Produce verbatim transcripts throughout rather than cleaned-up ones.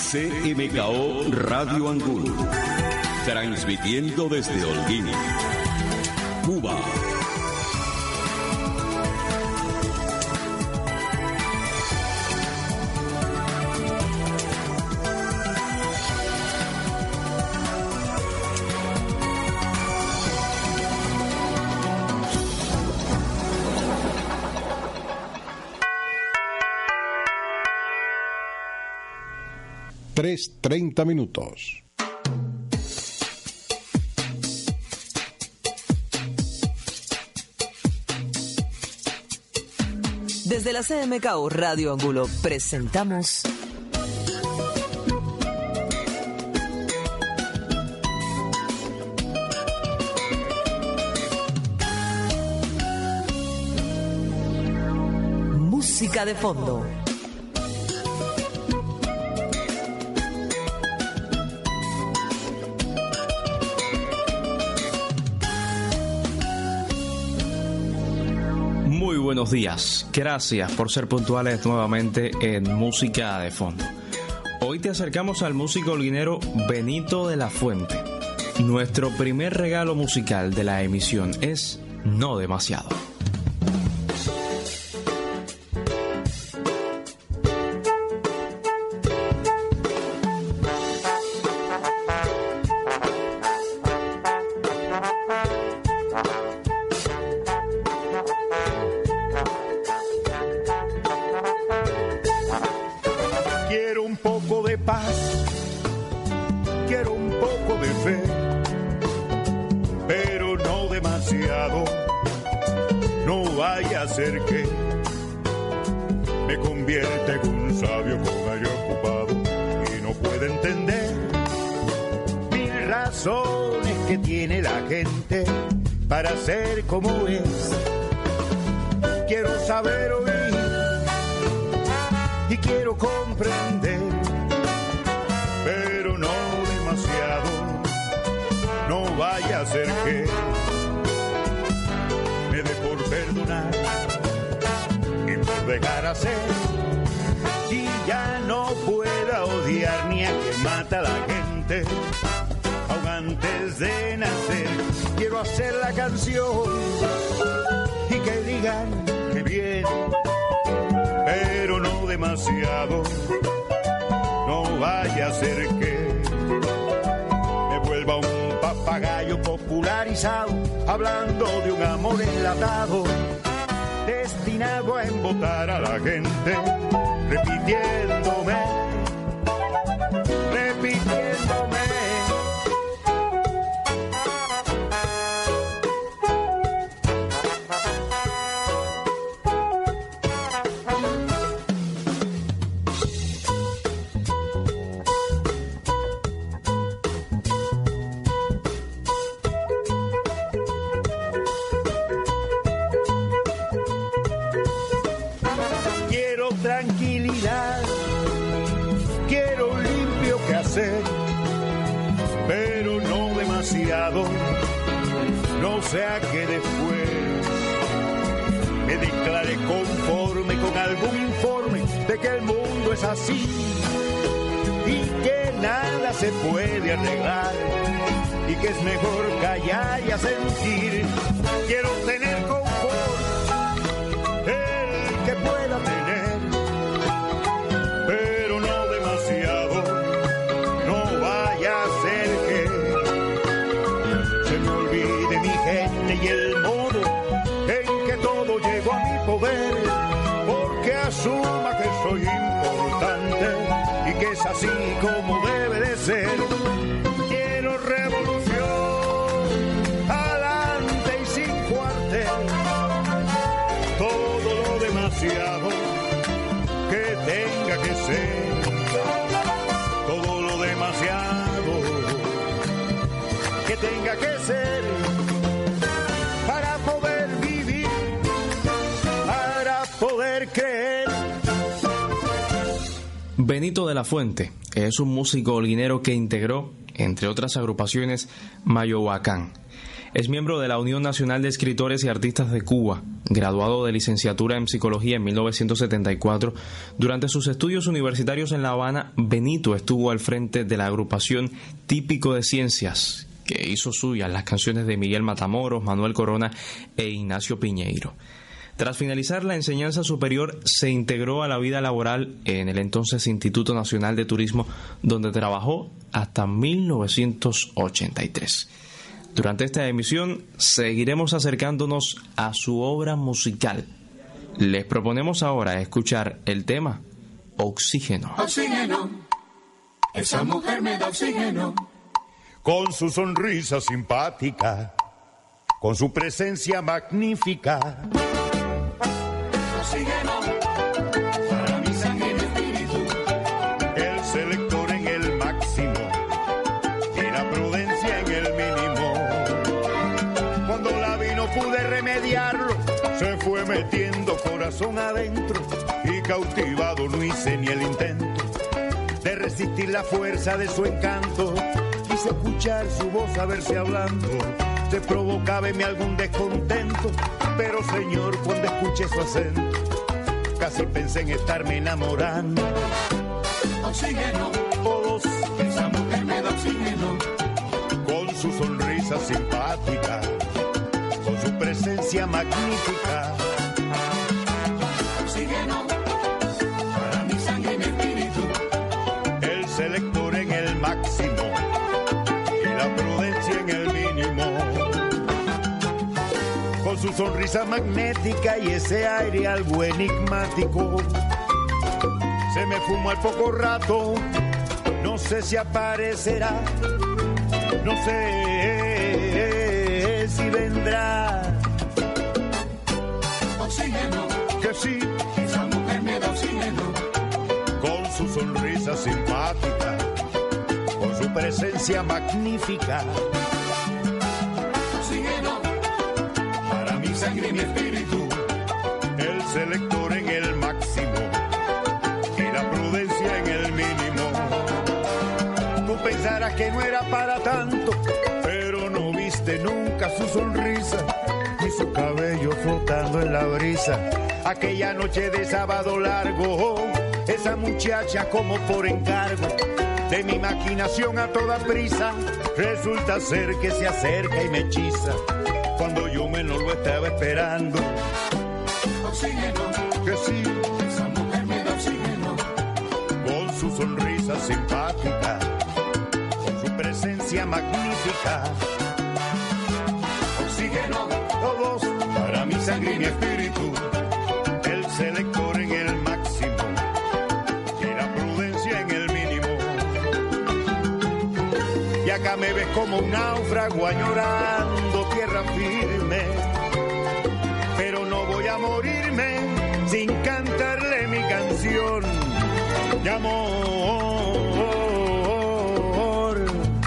C M K O Radio Angulo, transmitiendo desde Holguín, Cuba. tres treinta minutos. Desde la C M K O Radio Angulo presentamos Música de Fondo. Muy buenos días, gracias por ser puntuales nuevamente en Música de Fondo. Hoy te acercamos al músico holguinero Benito de la Fuente. Nuestro primer regalo musical de la emisión es No Demasiado. Para ser como es, quiero saber oír y quiero comprender, pero no demasiado, no vaya a ser que me dé por perdonar y por dejar hacer, y ya no pueda odiar ni a quien mata a la gente. Antes de nacer quiero hacer la canción y que digan que bien, pero no demasiado, no vaya a ser que me vuelva un papagayo popularizado hablando de un amor enlatado destinado a embotar a la gente, repitiéndome, repitiéndome. Pero no demasiado, no sea que después me declare conforme con algún informe de que el mundo es así y que nada se puede arreglar y que es mejor callar y asentir. Quiero tener confort, el que pueda tener, pero no demasiado. No vaya a ser que se me olvide mi gente y el modo en que todo llegó a mi poder, porque asuma que soy importante y que es así como debe de ser. Quiero revolución, adelante y sin cuartel, todo lo demasiado que tenga que ser. Demasiado que tenga que ser para poder vivir, para poder creer. Benito de la Fuente es un músico holguinero que integró, entre otras agrupaciones, Mayohuacán. Es miembro de la Unión Nacional de Escritores y Artistas de Cuba, graduado de licenciatura en Psicología en mil novecientos setenta y cuatro. Durante sus estudios universitarios en La Habana, Benito estuvo al frente de la agrupación Típico de Ciencias, que hizo suyas las canciones de Miguel Matamoros, Manuel Corona e Ignacio Piñeiro. Tras finalizar la enseñanza superior, se integró a la vida laboral en el entonces Instituto Nacional de Turismo, donde trabajó hasta mil novecientos ochenta y tres. Durante esta emisión seguiremos acercándonos a su obra musical. Les proponemos ahora escuchar el tema Oxígeno. Oxígeno, esa mujer me da oxígeno. Con su sonrisa simpática, con su presencia magnífica. Oxígeno, para mi sangre y mi espíritu. El selector en el máximo y la prudencia en el mínimo. Cuando la vi no pude remediarlo, se fue metiendo corazón adentro y cautivado no hice ni el intento de resistir la fuerza de su encanto. Quise escuchar su voz, a verse hablando, se provocaba en mí algún descontento, pero señor, cuando escuché su acento, casi pensé en estarme enamorando. Oxígeno, Oh, esa mujer me da oxígeno. con su sonrisa simpática, con su presencia magnífica. Oxígeno, para mi sangre y mi espíritu. El selector en el máximo y la prudencia en el mínimo. Con su sonrisa magnética y ese aire algo enigmático, se me fumó al poco rato, no sé si aparecerá, no sé si vendrá. Oxígeno, Que sí, esa mujer me da oxígeno. con su sonrisa simpática, con su presencia magnífica. Oxígeno, para mi sangre y mi espíritu. El selector en el máximo y la prudencia en el mínimo. Tú pensarás que no era para tanto, pero no viste nunca su sonrisa ni su cabello flotando en la brisa. Aquella noche de sábado largo, esa muchacha como por encargo de mi maquinación a toda prisa, resulta ser que se acerca y me hechiza cuando yo menos lo estaba esperando. Oxígeno, Que sí, esa mujer me da oxígeno. con su sonrisa simpática, con su presencia magnífica. Oxígeno, Todos para mi sangre y mi espíritu. El selector en el máximo y la prudencia en el mínimo. Y acá me ves como un náufrago añorando tierra firme, pero no voy a morirme sin cantarle mi canción de amor.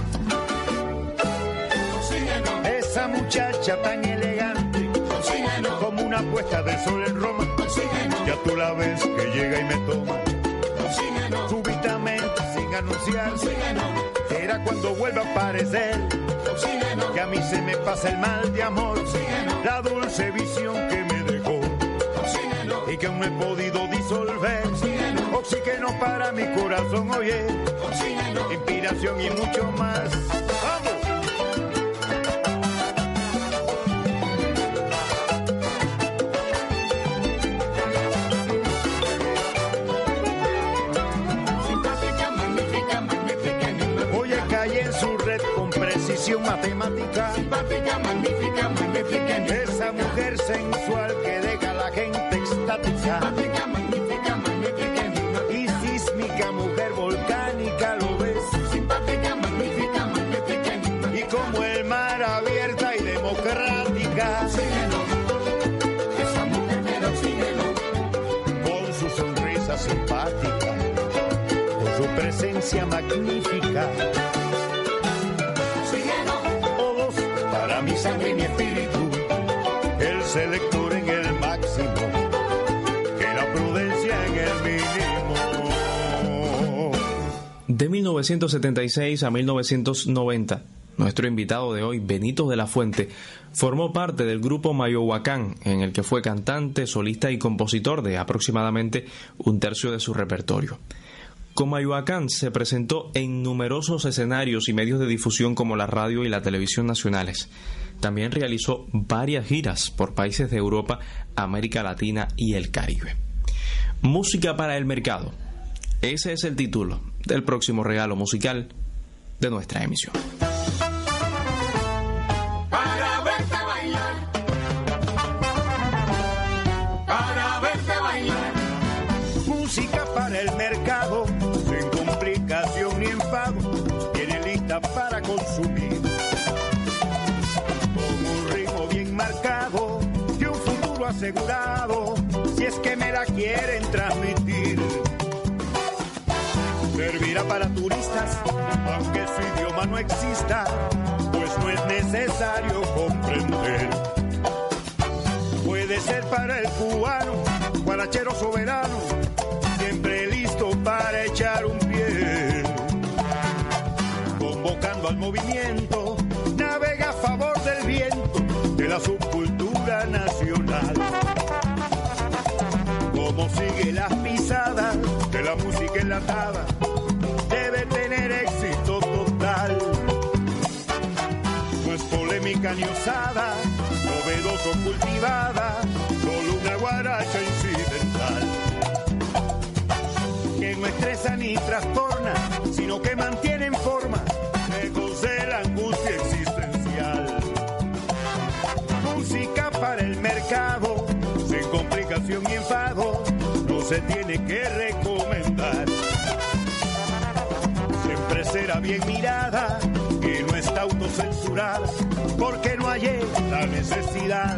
oxígeno, Esa muchacha tan elegante, oxígeno, como una puesta del sol en Roma, oxígeno, ya tú la ves que llega y me toma oxígeno, súbitamente sin anunciar. oxígeno, Será cuando vuelva a aparecer oxígeno, que a mí se me pasa el mal de amor, oxígeno, la dulce visión que me dejó oxígeno, y que aún no he podido disolver. oxígeno, Oxígeno para mi corazón, oye, oxígeno. inspiración y mucho más. ¡Vamos! Simpática, magnífica, magnífica, enigmática. Oye, cae en su red con precisión matemática. Simpática, magnífica, magnífica, enigmática. Esa mujer sensual que deja a la gente extática. Simpática, magnífica, magnífica, enigmática. Y sísmica, mujer volcánica, lo ves. Simpática, magnífica, magnífica, enigmática. Y como el mar abierta y democrática, Oxígeno, esa mujer me da oxígeno. con su sonrisa simpática, con su presencia magnífica. Oxígeno, Todos para mi sangre y mi espíritu. El selector en el máximo, que la prudencia en el mínimo. De mil novecientos setenta y seis a mil novecientos noventa, nuestro invitado de hoy, Benito de la Fuente, formó parte del grupo Mayohuacán, en el que fue cantante, solista y compositor de aproximadamente un tercio de su repertorio. Con Mayohuacán se presentó en numerosos escenarios y medios de difusión como la radio y la televisión nacionales. También realizó varias giras por países de Europa, América Latina y el Caribe. Música para el mercado. Ese es el título del próximo regalo musical de nuestra emisión. Para verte bailar, para verte bailar. Música para el mercado, sin complicación ni enfado, tiene lista para consumir. Con un ritmo bien marcado y un futuro asegurado, si es que me la quieren transmitir. Servirá para turistas, aunque su idioma no exista, pues no es necesario comprender. Puede ser para el cubano, guarachero soberano, siempre listo para echar un pie. Convocando al movimiento, navega a favor del viento de la subcultura nacional. Como sigue las pisadas de la música enlatada, debe tener éxito total. No es polémica ni osada, novedoso cultivada, solo una guaracha incidental. Que no estresa ni trastorna, sino que mantiene en forma lejos de la angustia existencial. Música para el mercado, sin complicación ni enfado, no se tiene que recomendar. Siempre será bien mirada y no está autocensurada, porque no hay la necesidad.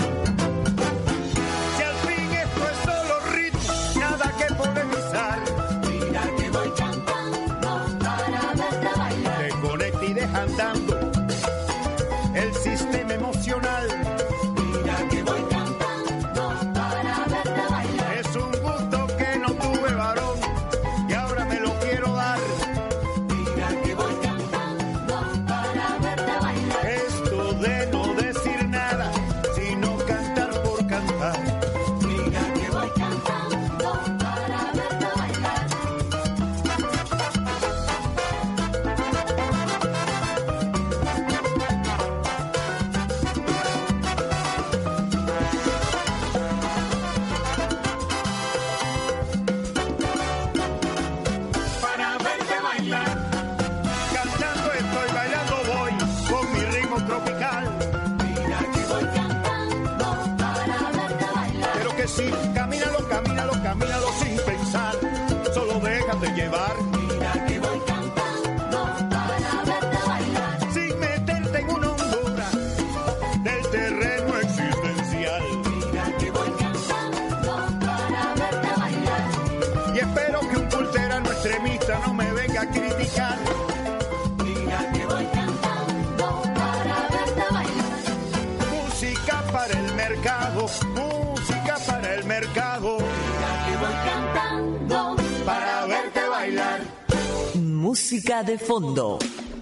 Si al fin esto es solo ritmo, nada que polemizar. Mira que voy cantando para verte bailar. Te conecta y deja andando el sistema emocional. Mira que voy cantando para verte bailar. Es un gusto que no tuve varón y ahora me lo quiero dar. Mira que voy cantando para verte bailar. Esto de no decir nada, sino cantar por cantar. Mira que voy cantando para verte bailar. Para verte bailar. Cantando estoy, bailando voy, con mi ritmo tropical. Mira que voy cantando para verte bailar. Pero que sí, camínalo, camínalo, camínalo sin pensar. Solo déjate llevar, Mira que voy cantando para verte bailar. sin meterte en una hondura del terreno existencial. Mira que voy cantando para verte bailar. Y espero que un culterano extremista no me venga a criticar. Mira que voy cantando para verte bailar. Música para el mercado, música para el mercado, Mira que voy cantando para verte bailar. Música de fondo.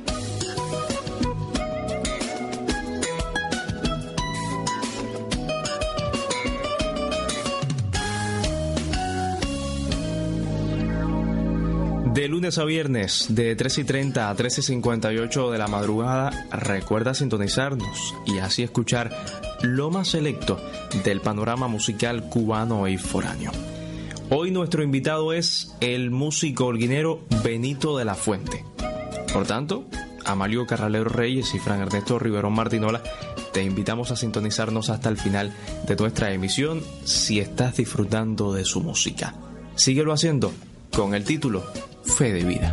De lunes a viernes, de tres y treinta a trece y cincuenta y ocho de la madrugada, recuerda sintonizarnos y así escuchar lo más selecto del panorama musical cubano y foráneo. Hoy nuestro invitado es el músico holguinero Benito de la Fuente. Por tanto, Amalio Carralero Reyes y Fran Ernesto Riverón Martinola, te invitamos a sintonizarnos hasta el final de nuestra emisión si estás disfrutando de su música. Síguelo haciendo con el título Fe de Vida.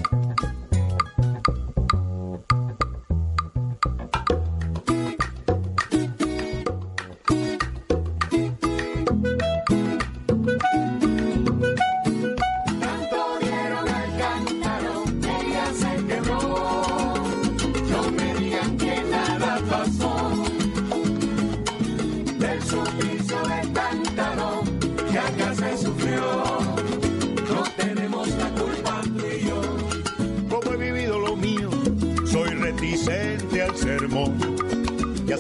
Tanto dieron al cántaro, ella se quebró. No me digan que nada pasó. Del suplicio del cántaro, que acá se sufrió. No tenemos la culpa tú y yo.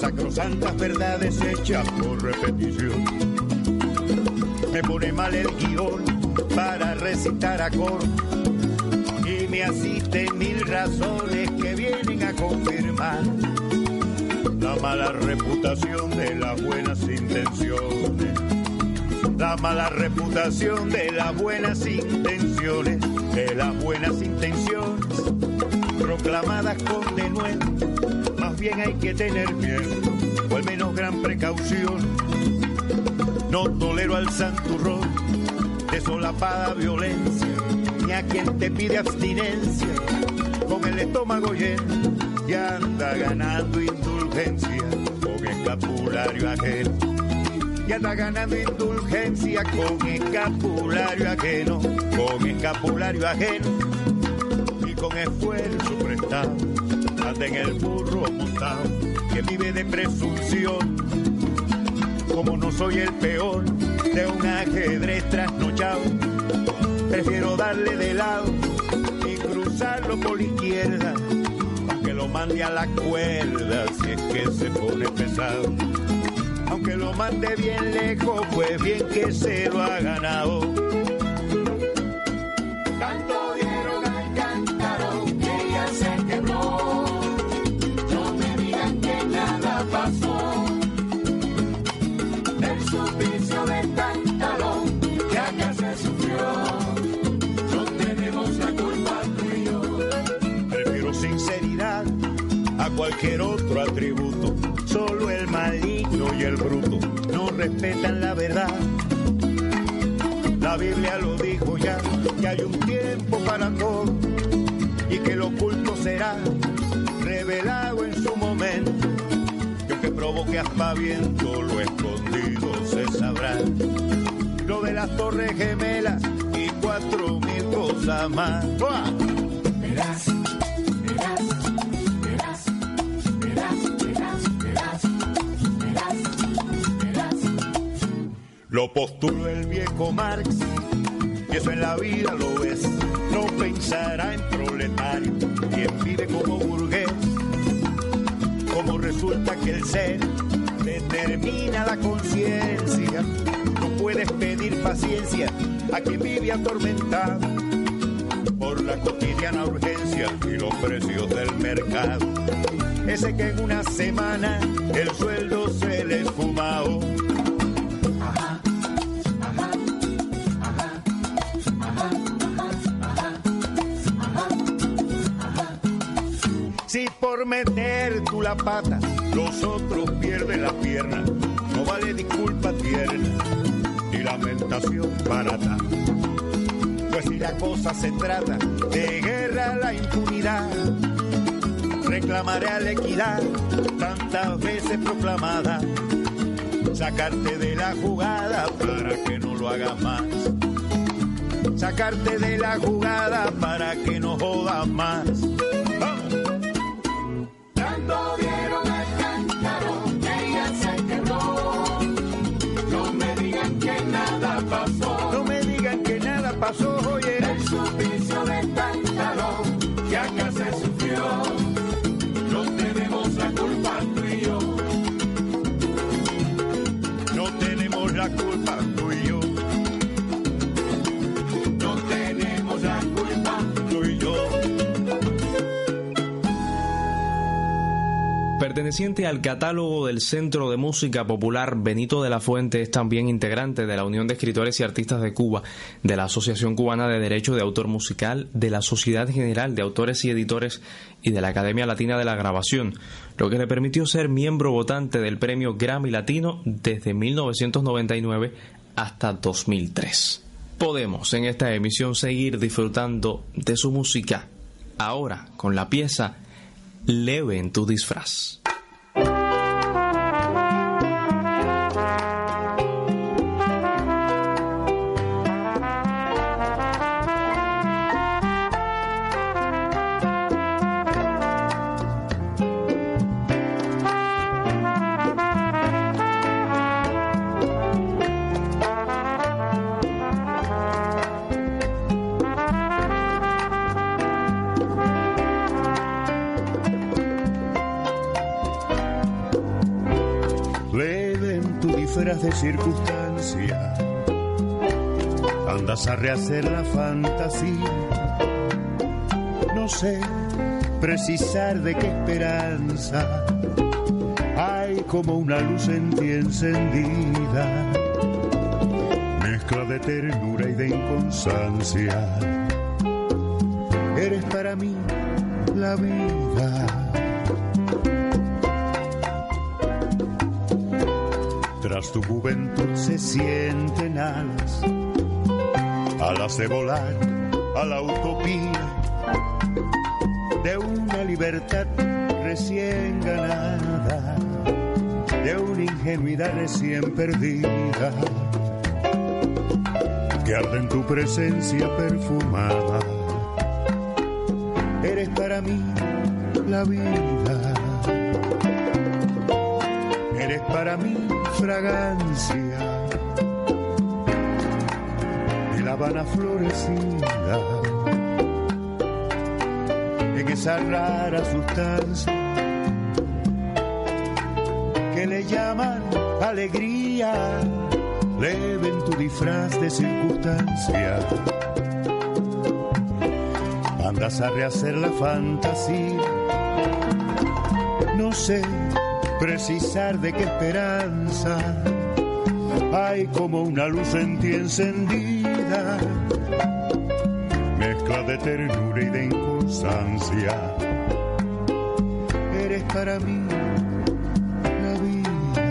sacrosantas verdades hechas por repetición. Me pone mal el guión para recitar a coro y me asisten mil razones que vienen a confirmar la mala reputación de las buenas intenciones. La mala reputación de las buenas intenciones, de las buenas intenciones, proclamadas con denuedo. Más bien hay que tener miedo, o al menos gran precaución. No tolero al santurrón de solapada violencia, ni a quien te pide abstinencia con el estómago lleno y anda ganando indulgencia con escapulario ajeno. Y anda ganando indulgencia con escapulario ajeno, con escapulario ajeno y con esfuerzo prestado. Anda en el burro montado que vive de presunción. Como no soy el peor de un ajedrez trasnochado, prefiero darle de lado y cruzarlo por la izquierda, aunque lo mande a la cuerda si es que se pone pesado. Aunque lo mande bien lejos, pues bien que se lo ha ganado. Tanto dieron al cántaro que ya se quebró. No me digan que nada pasó. El suplicio de cántaro que acá se sufrió. No tenemos la culpa tú y yo. Prefiero sinceridad a cualquier otro atributo. Solo el maligno y el bruto no respetan la verdad. La Biblia lo dijo ya, que hay un tiempo para todo y que lo oculto será revelado en su momento. Y aunque provoque aspaviento, lo escondido se sabrá. Lo de las torres gemelas y cuatro mil cosas más. ¡Buah! Verás, verás, verás, verás, verás, verás, verás, verás. Lo postuló el viejo Marx, y eso en la vida lo ves. No pensará en proletario, quien vive como burgués. Como resulta que el ser determina la conciencia, no puedes pedir paciencia a quien vive atormentado por la cotidiana urgencia y los precios del mercado. Ese que en una semana el sueldo se le esfumao. Si por meter tú la pata los otros pierden la pierna, no vale disculpa tierna ni lamentación barata. Pues si la cosa se trata de guerra a la impunidad, reclamaré a la equidad tantas veces proclamada, sacarte de la jugada para que no lo hagas más, sacarte de la jugada para que no jodas más. ¡Vamos! Tanto dieron al cántaro que ya se quebró. No me digan que nada pasó. No me digan que nada pasó, oye. El suplicio de cántaro que acá se sufrió. No tenemos la culpa tú y yo. No tenemos la culpa tú y yo. No tenemos la culpa Tú y yo. Perteneciente al catálogo del Centro de Música Popular, Benito de la Fuente es también integrante de la Unión de Escritores y Artistas de Cuba, de la Asociación Cubana de Derecho de Autor Musical, de la Sociedad General de Autores y Editores y de la Academia Latina de la Grabación, lo que le permitió ser miembro votante del Premio Grammy Latino desde mil novecientos noventa y nueve hasta dos mil tres. Podemos en esta emisión seguir disfrutando de su música, ahora con la pieza Leve en tu disfraz. disfraz de circunstancia. Andas a rehacer la fantasía. No sé precisar de qué esperanza hay como una luz en ti encendida, mezcla de ternura y de inconstancia. Eres para mí la vida. Tras tu juventud se sienten alas, alas de volar a la utopía de una libertad recién ganada, de una ingenuidad recién perdida, que arde en tu presencia perfumada. Eres para mí la vida, eres para mí fragancia de La Habana florecida, en esa rara sustancia que le llaman alegría, leve en tu disfraz de circunstancia. Andas a rehacer la fantasía, no sé precisar de qué esperanza hay como una luz en ti encendida, mezcla de ternura y de inconstancia. Eres para mí la vida.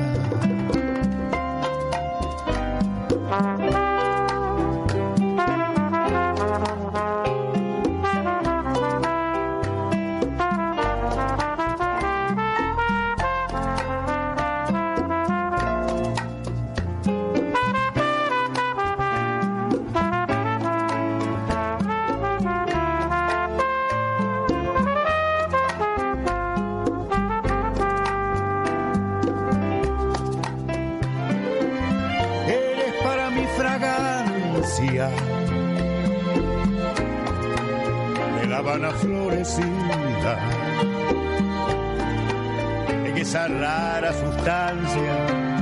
De La Habana florecida, en esa rara sustancia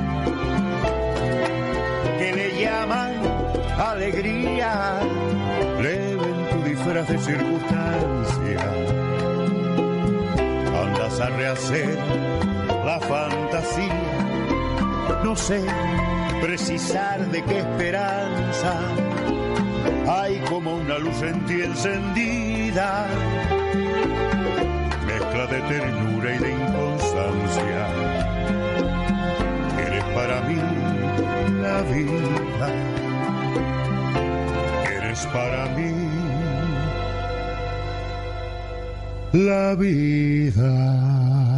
que le llaman alegría, leve en tu disfraz de circunstancia. Andas a rehacer la fantasía, no sé precisar de qué esperanza hay como una luz en ti encendida, mezcla de ternura y de inconstancia. Eres para mí la vida, eres para mí la vida.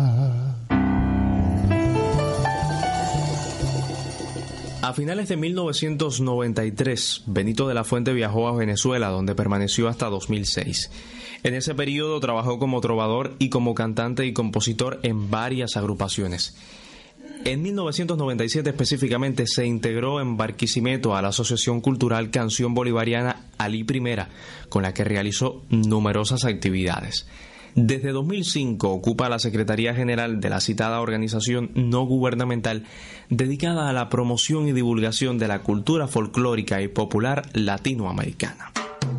A finales de mil novecientos noventa y tres, Benito de la Fuente viajó a Venezuela, donde permaneció hasta dos mil seis. En ese periodo trabajó como trovador y como cantante y compositor en varias agrupaciones. En mil novecientos noventa y siete específicamente se integró en Barquisimeto a la Asociación Cultural Canción Bolivariana Alí Primera, con la que realizó numerosas actividades. Desde dos mil cinco ocupa la Secretaría General de la citada organización no gubernamental dedicada a la promoción y divulgación de la cultura folclórica y popular latinoamericana.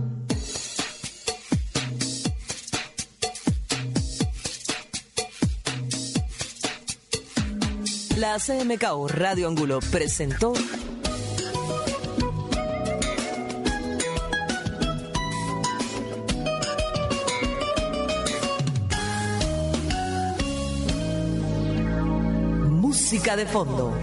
La C M K O Radio Angulo presentó Música de fondo.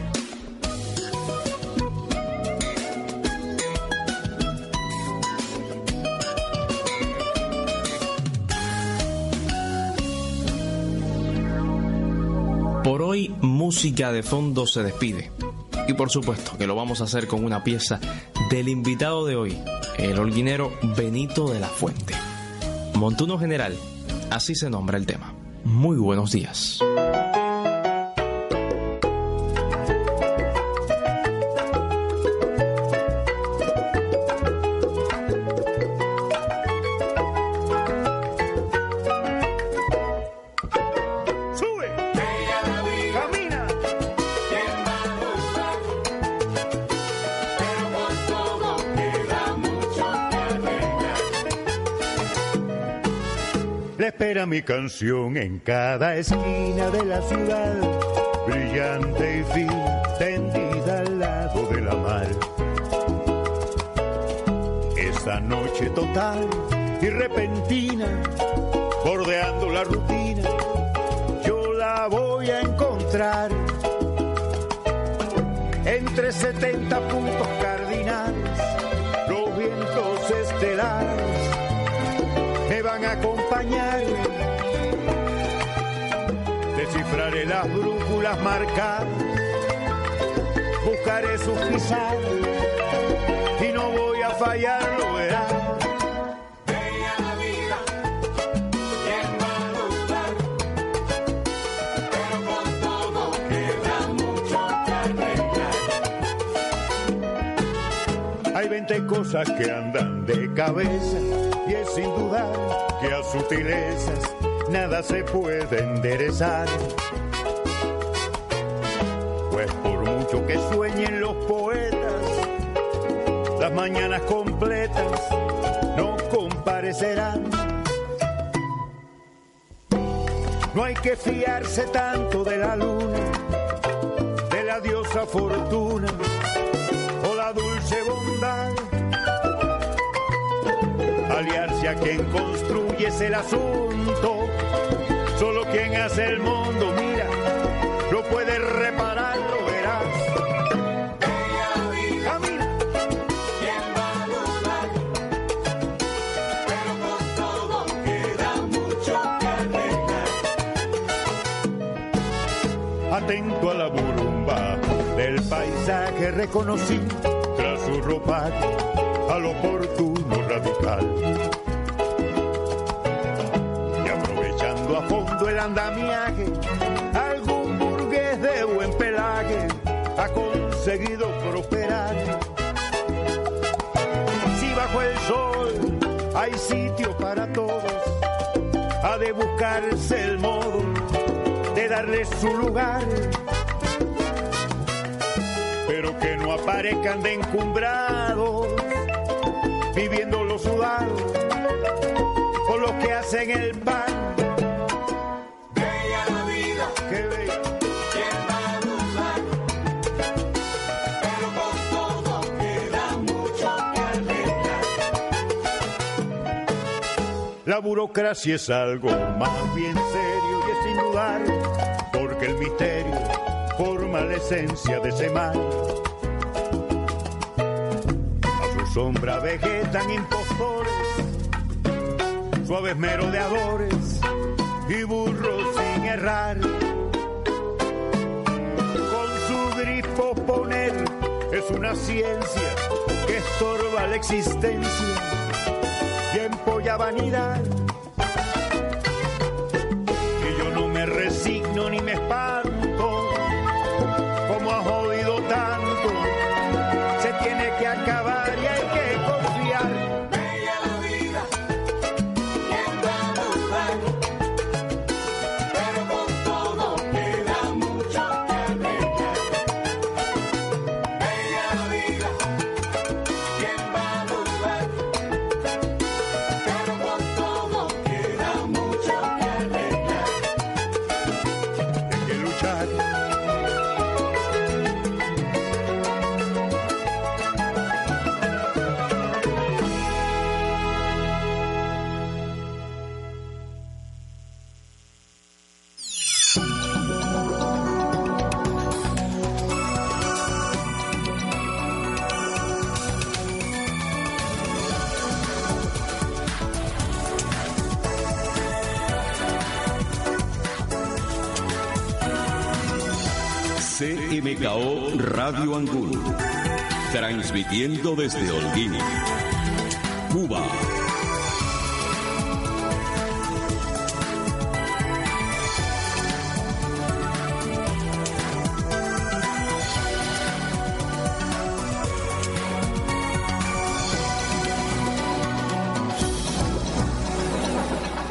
Por hoy, Música de Fondo se despide. Y por supuesto que lo vamos a hacer con una pieza del invitado de hoy, el holguinero Benito de la Fuente. Montuno General, así se nombra el tema. Muy buenos días. espera mi canción en cada esquina de la ciudad, brillante y fina, tendida al lado de la mar. Esa noche total y repentina, bordeando la rutina, yo la voy a encontrar entre setenta puntos cardinales. Los vientos estelares me van a acompañar. Descifraré las brújulas marcadas, buscaré sus pisadas y no voy a fallar, lo verás. Bella la vida, ¿quién va a dudar? Pero con todo queda mucho que arreglar. Hay veinte cosas que andan de cabeza y es sin dudar que a sutilezas nada se puede enderezar. Pues por mucho que sueñen los poetas, las mañanas completas no comparecerán. No hay que fiarse tanto de la luna, de la diosa fortuna o la dulce bondad. Aliarse a quien construye es el asunto. Solo quien hace el mundo, mira, lo puede reparar, lo verás. Bella la vida, Camina. ¿quién va a dudar? Pero con todo queda mucho que arreglar. Atento a la burumba del paisaje reconocí, tras su ropaje al oportuno radical. Y aprovechando a fondo el andamiaje, algún burgués de buen pelaje ha conseguido prosperar. Si bajo el sol hay sitio para todos, ha de buscarse el modo de darles su lugar, pero que no aparezcan de encumbrados, viviendo los sudados por los que hacen el pan. Bella la vida, Qué bello. ¿quién va a dudar? Pero con todo queda mucho que arreglar. La burocracia es algo más bien serio y es sin dudar, porque el misterio forma la esencia de ese mal. A su sombra vegetan impostores, suaves merodeadores y burros sin errar. Con su gris posponer es una ciencia que estorba la existencia, tiempo y vanidad. Y yo no me resigno ni me espanto, como ha jodido tanto, se tiene que acabar y hay que confiar. Bella la vida, ¿quién va a dudar? Pero con todo queda mucho que arreglar. Bella la vida, ¿quién va a dudar? Pero con todo queda mucho que arreglar. Hay que luchar. C M K O Radio Angulo, transmitiendo desde Holguín, Cuba.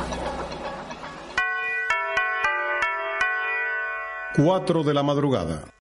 Cuatro de la madrugada.